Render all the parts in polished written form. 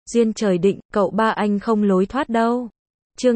Duyên trời định, cậu ba anh không lối thoát đâu. Chương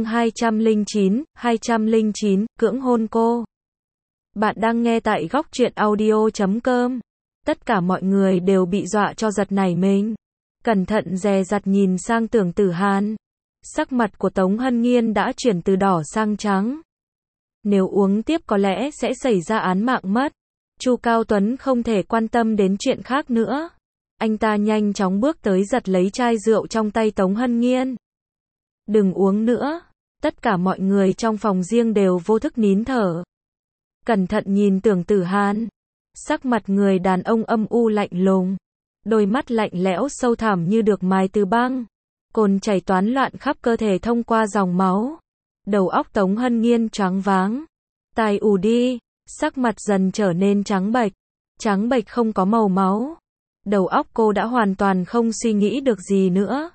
209, cưỡng hôn cô. Bạn đang nghe tại góc truyện audio.com. Tất cả mọi người đều bị dọa cho giật nảy mình. Cẩn thận dè dặt nhìn sang Tưởng Tử Hàn. Sắc mặt của Tống Hân Nghiên đã chuyển từ đỏ sang trắng. Nếu uống tiếp có lẽ sẽ xảy ra án mạng mất. Chu Cao Tuấn không thể quan tâm đến chuyện khác nữa. Anh ta nhanh chóng bước tới giật lấy chai rượu trong tay Tống Hân Nghiên. Đừng uống nữa. Tất cả mọi người trong phòng riêng đều vô thức nín thở. Cẩn thận nhìn Tưởng Tử Hàn. Sắc mặt người đàn ông âm u lạnh lùng. Đôi mắt lạnh lẽo sâu thẳm như được mài từ băng. Cồn chảy toán loạn khắp cơ thể thông qua dòng máu. Đầu óc Tống Hân Nghiên choáng váng. Tai ù đi. Sắc mặt dần trở nên trắng bệch. Trắng bệch không có màu máu. Đầu óc cô đã hoàn toàn không suy nghĩ được gì nữa.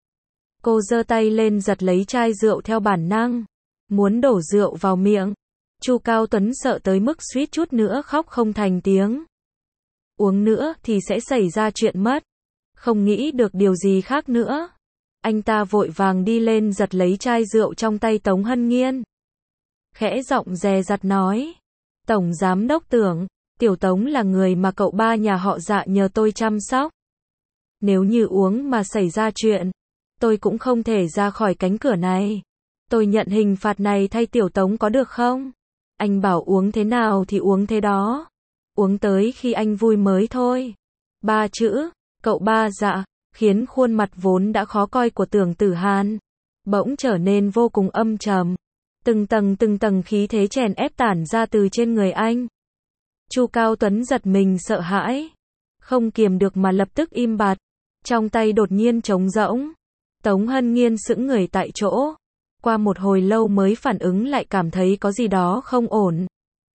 Cô giơ tay lên giật lấy chai rượu theo bản năng. Muốn đổ rượu vào miệng. Chu Cao Tuấn sợ tới mức suýt chút nữa khóc không thành tiếng. Uống nữa thì sẽ xảy ra chuyện mất. Không nghĩ được điều gì khác nữa. Anh ta vội vàng đi lên giật lấy chai rượu trong tay Tống Hân Nghiên. Khẽ giọng dè dặt nói. Tổng Giám Đốc Tưởng, Tiểu Tống là người mà cậu ba nhà họ Dạ nhờ tôi chăm sóc. Nếu như uống mà xảy ra chuyện, tôi cũng không thể ra khỏi cánh cửa này. Tôi nhận hình phạt này thay Tiểu Tống có được không? Anh bảo uống thế nào thì uống thế đó. Uống tới khi anh vui mới thôi. Ba chữ, cậu ba Dạ, khiến khuôn mặt vốn đã khó coi của Tưởng Tử Hàn bỗng trở nên vô cùng âm trầm. Từng tầng khí thế chèn ép tản ra từ trên người anh. Chu Cao Tuấn giật mình sợ hãi. Không kiềm được mà lập tức im bặt. Trong tay đột nhiên trống rỗng. Tống Hân Nghiên sững người tại chỗ. Qua một hồi lâu mới phản ứng lại cảm thấy có gì đó không ổn.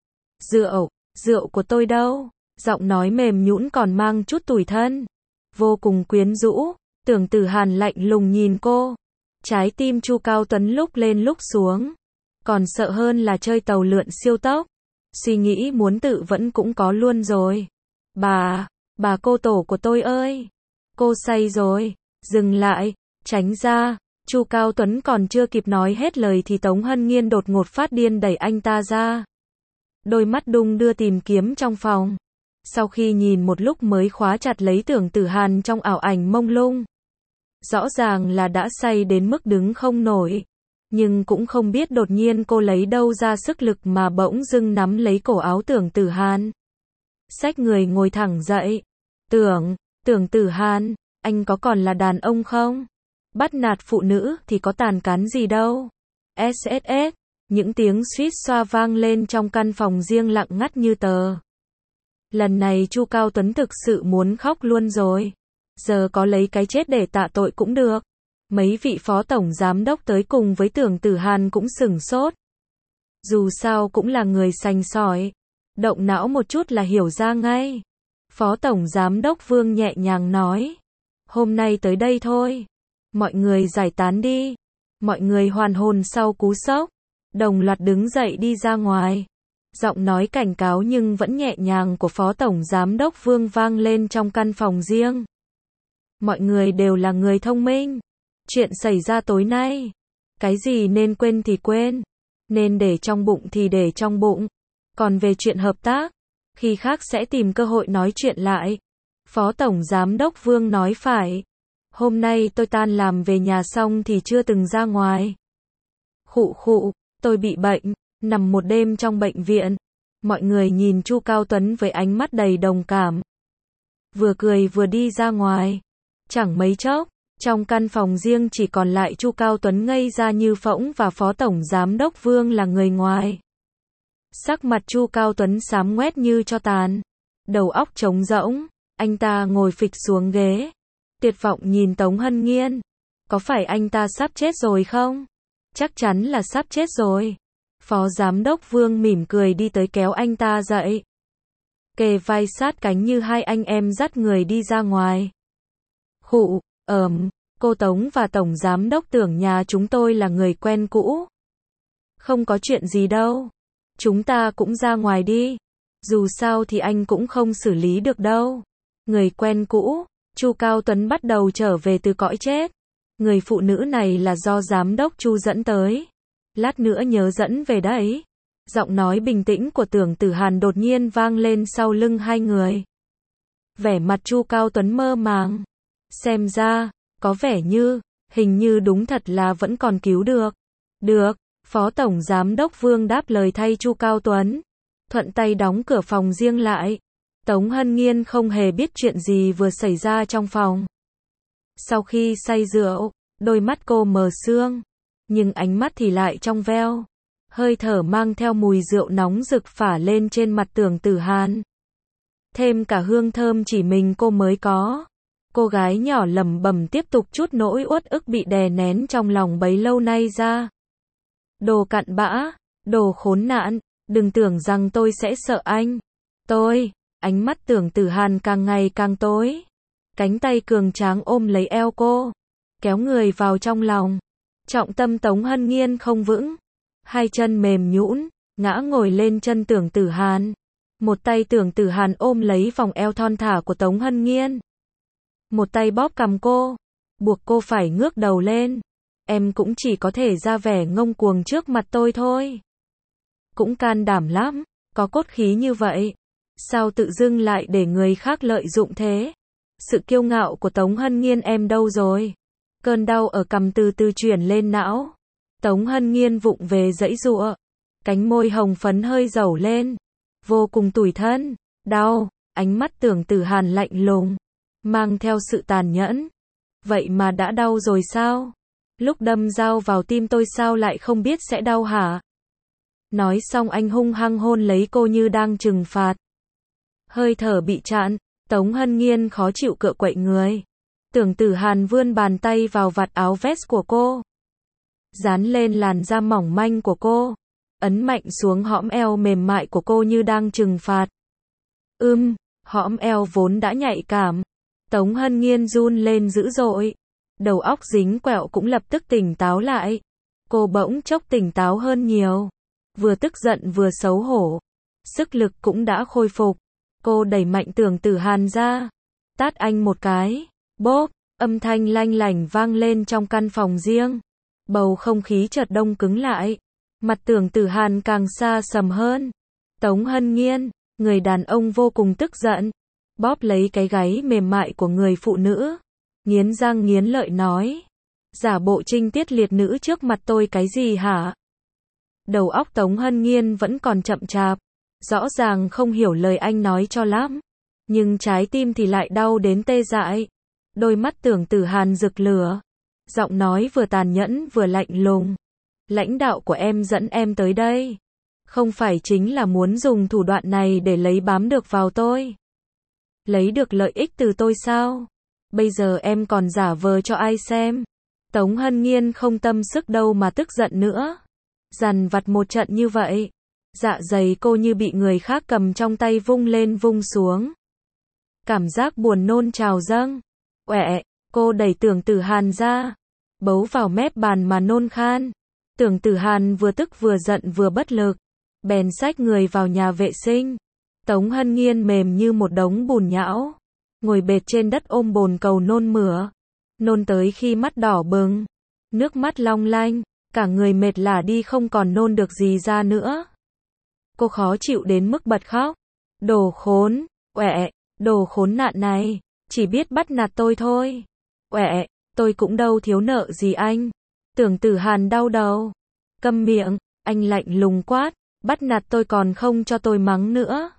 Rượu của tôi đâu? Giọng nói mềm nhũn còn mang chút tủi thân. Vô cùng quyến rũ. Tưởng Tử Hàn lạnh lùng nhìn cô. Trái tim Chu Cao Tuấn lúc lên lúc xuống. Còn sợ hơn là chơi tàu lượn siêu tốc. Suy nghĩ muốn tự vẫn cũng có luôn rồi. Bà cô tổ của tôi ơi. Cô say rồi. Dừng lại. Tránh ra. Chu Cao Tuấn còn chưa kịp nói hết lời thì Tống Hân Nghiên đột ngột phát điên đẩy anh ta ra. Đôi mắt đung đưa tìm kiếm trong phòng. Sau khi nhìn một lúc mới khóa chặt lấy Tưởng Tử Hàn trong ảo ảnh mông lung. Rõ ràng là đã say đến mức đứng không nổi. Nhưng cũng không biết đột nhiên cô lấy đâu ra sức lực mà bỗng dưng nắm lấy cổ áo Tưởng Tử Hàn. Xách người ngồi thẳng dậy. Tưởng Tử Hàn, anh có còn là đàn ông không? Bắt nạt phụ nữ thì có tàn cán gì đâu. SSS, những tiếng suýt xoa vang lên trong căn phòng riêng lặng ngắt như tờ. Lần này Chu Cao Tuấn thực sự muốn khóc luôn rồi. Giờ có lấy cái chết để tạ tội cũng được. Mấy vị phó tổng giám đốc tới cùng với Tưởng Tử Hàn cũng sửng sốt. Dù sao cũng là người sành sỏi. Động não một chút là hiểu ra ngay. Phó tổng giám đốc Vương nhẹ nhàng nói. Hôm nay tới đây thôi. Mọi người giải tán đi. Mọi người hoàn hồn sau cú sốc. Đồng loạt đứng dậy đi ra ngoài. Giọng nói cảnh cáo nhưng vẫn nhẹ nhàng của phó tổng giám đốc Vương vang lên trong căn phòng riêng. Mọi người đều là người thông minh. Chuyện xảy ra tối nay. Cái gì nên quên thì quên. Nên để trong bụng thì để trong bụng. Còn về chuyện hợp tác, khi khác sẽ tìm cơ hội nói chuyện lại. Phó tổng giám đốc Vương nói phải. Hôm nay tôi tan làm về nhà xong thì chưa từng ra ngoài. Khụ, tôi bị bệnh, nằm một đêm trong bệnh viện. Mọi người nhìn Chu Cao Tuấn với ánh mắt đầy đồng cảm. Vừa cười vừa đi ra ngoài. Chẳng mấy chốc, trong căn phòng riêng chỉ còn lại Chu Cao Tuấn ngây ra như phỗng và phó tổng giám đốc Vương là người ngoài. Sắc mặt Chu Cao Tuấn xám ngoét như tro tàn. Đầu óc trống rỗng, anh ta ngồi phịch xuống ghế. Tuyệt vọng nhìn Tống Hân Nghiên. Có phải anh ta sắp chết rồi không? Chắc chắn là sắp chết rồi. Phó giám đốc Vương mỉm cười đi tới kéo anh ta dậy. Kề vai sát cánh như hai anh em dắt người đi ra ngoài. Cô Tống và tổng giám đốc Tưởng nhà chúng tôi là người quen cũ. Không có chuyện gì đâu. Chúng ta cũng ra ngoài đi. Dù sao thì anh cũng không xử lý được đâu. Người quen cũ, Chu Cao Tuấn bắt đầu trở về từ cõi chết. Người phụ nữ này là do giám đốc Chu dẫn tới. Lát nữa nhớ dẫn về đấy. Giọng nói bình tĩnh của Tưởng Tử Hàn đột nhiên vang lên sau lưng hai người. Vẻ mặt Chu Cao Tuấn mơ màng. Xem ra, có vẻ như, hình như đúng thật là vẫn còn cứu được. Được, Phó Tổng Giám đốc Vương đáp lời thay Chu Cao Tuấn. Thuận tay đóng cửa phòng riêng lại. Tống Hân Nghiên không hề biết chuyện gì vừa xảy ra trong phòng. Sau khi say rượu, đôi mắt cô mờ sương, nhưng ánh mắt thì lại trong veo. Hơi thở mang theo mùi rượu nóng rực phả lên trên mặt Tưởng Tử Hàn. Thêm cả hương thơm chỉ mình cô mới có. Cô gái nhỏ lẩm bẩm tiếp tục trút nỗi uất ức bị đè nén trong lòng bấy lâu nay ra. Đồ cặn bã, đồ khốn nạn, đừng tưởng rằng tôi sẽ sợ anh. Ánh mắt Tưởng Tử Hàn càng ngày càng tối. Cánh tay cường tráng ôm lấy eo cô, kéo người vào trong lòng. Trọng tâm Tống Hân Nghiên không vững. Hai chân mềm nhũn, ngã ngồi lên chân Tưởng Tử Hàn. Một tay Tưởng Tử Hàn ôm lấy vòng eo thon thả của Tống Hân Nghiên. Một tay bóp cằm cô, buộc cô phải ngước đầu lên. Em cũng chỉ có thể ra vẻ ngông cuồng trước mặt tôi thôi. Cũng can đảm lắm, có cốt khí như vậy. Sao tự dưng lại để người khác lợi dụng thế? Sự kiêu ngạo của Tống Hân Nghiên em đâu rồi? Cơn đau ở cằm từ từ chuyển lên não. Tống Hân Nghiên vụng về giãy giụa. Cánh môi hồng phấn hơi dẩu lên. Vô cùng tủi thân. Đau. Ánh mắt Tưởng Tử Hàn lạnh lùng, mang theo sự tàn nhẫn. Vậy mà đã đau rồi sao? Lúc đâm dao vào tim tôi sao lại không biết sẽ đau hả? Nói xong anh hung hăng hôn lấy cô như đang trừng phạt. Hơi thở bị chặn, Tống Hân Nghiên khó chịu cựa quậy người. Tưởng Tử Hàn vươn bàn tay vào vạt áo vest của cô, dán lên làn da mỏng manh của cô, ấn mạnh xuống hõm eo mềm mại của cô như đang trừng phạt. Hõm eo vốn đã nhạy cảm. Tống Hân Nghiên run lên dữ dội. Đầu óc dính quẹo cũng lập tức tỉnh táo lại. Cô bỗng chốc tỉnh táo hơn nhiều. Vừa tức giận vừa xấu hổ. Sức lực cũng đã khôi phục. Cô đẩy mạnh Tưởng Tử Hàn ra. Tát anh một cái. Bốp, âm thanh lanh lảnh vang lên trong căn phòng riêng. Bầu không khí chợt đông cứng lại. Mặt Tưởng Tử Hàn càng xa sầm hơn. Tống Hân Nghiên, người đàn ông vô cùng tức giận, bóp lấy cái gáy mềm mại của người phụ nữ, nghiến răng nghiến lợi nói. Giả bộ trinh tiết liệt nữ trước mặt tôi cái gì hả? Đầu óc Tống Hân Nghiên vẫn còn chậm chạp, rõ ràng không hiểu lời anh nói cho lắm, nhưng trái tim thì lại đau đến tê dại. Đôi mắt Tưởng Tử Hàn rực lửa, giọng nói vừa tàn nhẫn vừa lạnh lùng. Lãnh đạo của em dẫn em tới đây, không phải chính là muốn dùng thủ đoạn này để lấy bám được vào tôi, lấy được lợi ích từ tôi sao? Bây giờ em còn giả vờ cho ai xem? Tống Hân Nghiên không tâm sức đâu mà tức giận nữa. Dằn vặt một trận như vậy, dạ dày cô như bị người khác cầm trong tay vung lên vung xuống. Cảm giác buồn nôn trào dâng. Cô đẩy Tưởng Tử Hàn ra, bấu vào mép bàn mà nôn khan. Tưởng Tử Hàn vừa tức vừa giận vừa bất lực, bèn xách người vào nhà vệ sinh. Tống Hân Nghiên mềm như một đống bùn nhão, ngồi bệt trên đất ôm bồn cầu nôn mửa. Nôn tới khi mắt đỏ bừng, nước mắt long lanh, cả người mệt lả đi không còn nôn được gì ra nữa. Cô khó chịu đến mức bật khóc. Đồ khốn, đồ khốn nạn này, chỉ biết bắt nạt tôi thôi. Tôi cũng đâu thiếu nợ gì anh. Tưởng Tử Hàn đau đầu. Câm miệng, anh lạnh lùng quát, bắt nạt tôi còn không cho tôi mắng nữa.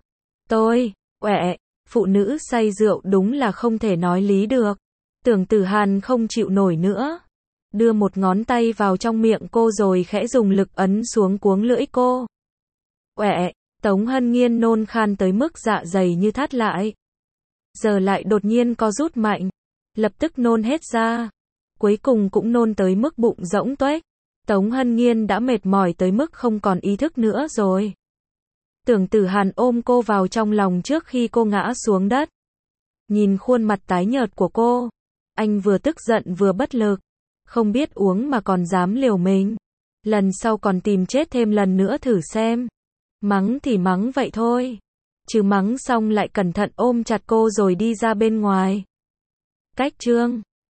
Phụ nữ say rượu đúng là không thể nói lý được. Tưởng Tử Hàn không chịu nổi nữa, đưa một ngón tay vào trong miệng cô rồi khẽ dùng lực ấn xuống cuống lưỡi cô. Tống Hân Nghiên nôn khan tới mức dạ dày như thắt lại. Giờ lại đột nhiên co rút mạnh, lập tức nôn hết ra. Cuối cùng cũng nôn tới mức bụng rỗng tuếch. Tống Hân Nghiên đã mệt mỏi tới mức không còn ý thức nữa rồi. Tưởng Tử Hàn ôm cô vào trong lòng trước khi cô ngã xuống đất. Nhìn khuôn mặt tái nhợt của cô, anh vừa tức giận vừa bất lực. Không biết uống mà còn dám liều mình. Lần sau còn tìm chết thêm lần nữa thử xem. Mắng thì mắng vậy thôi, chứ mắng xong lại cẩn thận ôm chặt cô rồi đi ra bên ngoài. Cách chương